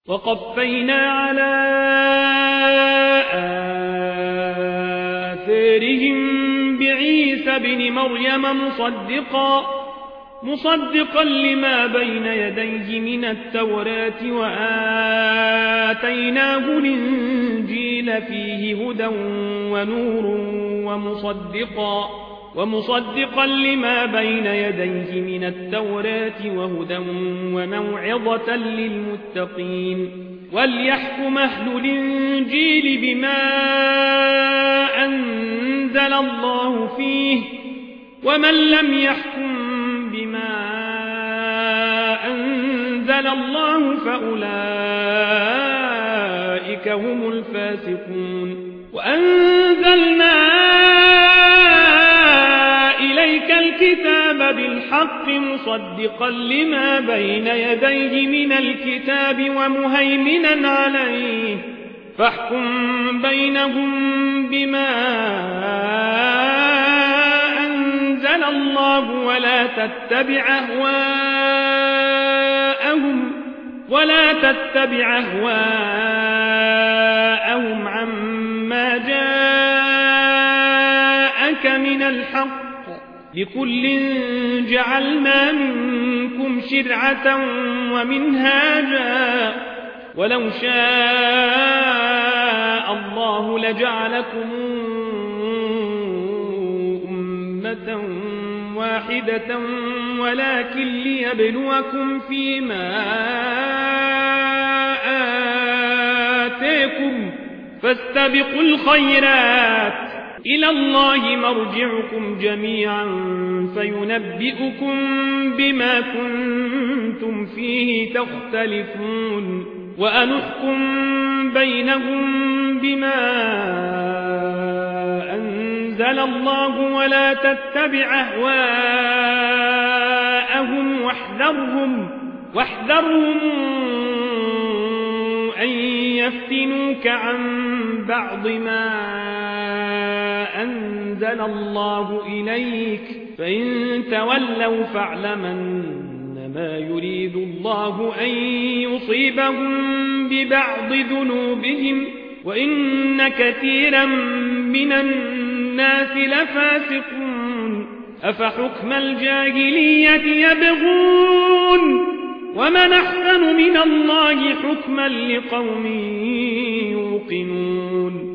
وقفينا على آثارهم بعيسى بن مريم مصدقا لما بين يديه من التوراة وآتيناه الإنجيل فيه هدى ونور ومصدقا لما بين يديه من التوراة وهدى وموعظة للمتقين وليحكم أهل الإنجيل بما أنزل الله فيه ومن لم يحكم بما أنزل الله فأولئك هم الفاسقون وأنزلنا إليك الكتاب بالحق مصدقا لما بين يديه من الكتاب ومهيمنا عليه فاحكم بينهم بما أنزل الله ولا تتبع أهواءهم عما جاءك من الحق لكل جعلنا منكم شرعة ومنهاجا ولو شاء الله لجعلكم أمة واحدة ولكن ليبلوكم فيما آتاكم فاستبقوا الخيرات إلى الله مرجعكم جميعا فينبئكم بما كنتم فيه تختلفون وأنحكم بينهم بما أنزل الله ولا تتبع أهواءهم واحذرهم أن يفتنوك عن بعض ما أنزل الله إليك فإن تولوا فاعلمن ما يريد الله أن يصيبهم ببعض ذنوبهم وإن كثيرا من الناس لفاسقون أفحكم الجاهلية يبغون ومن أحسن من الله حكما لقوم يوقنون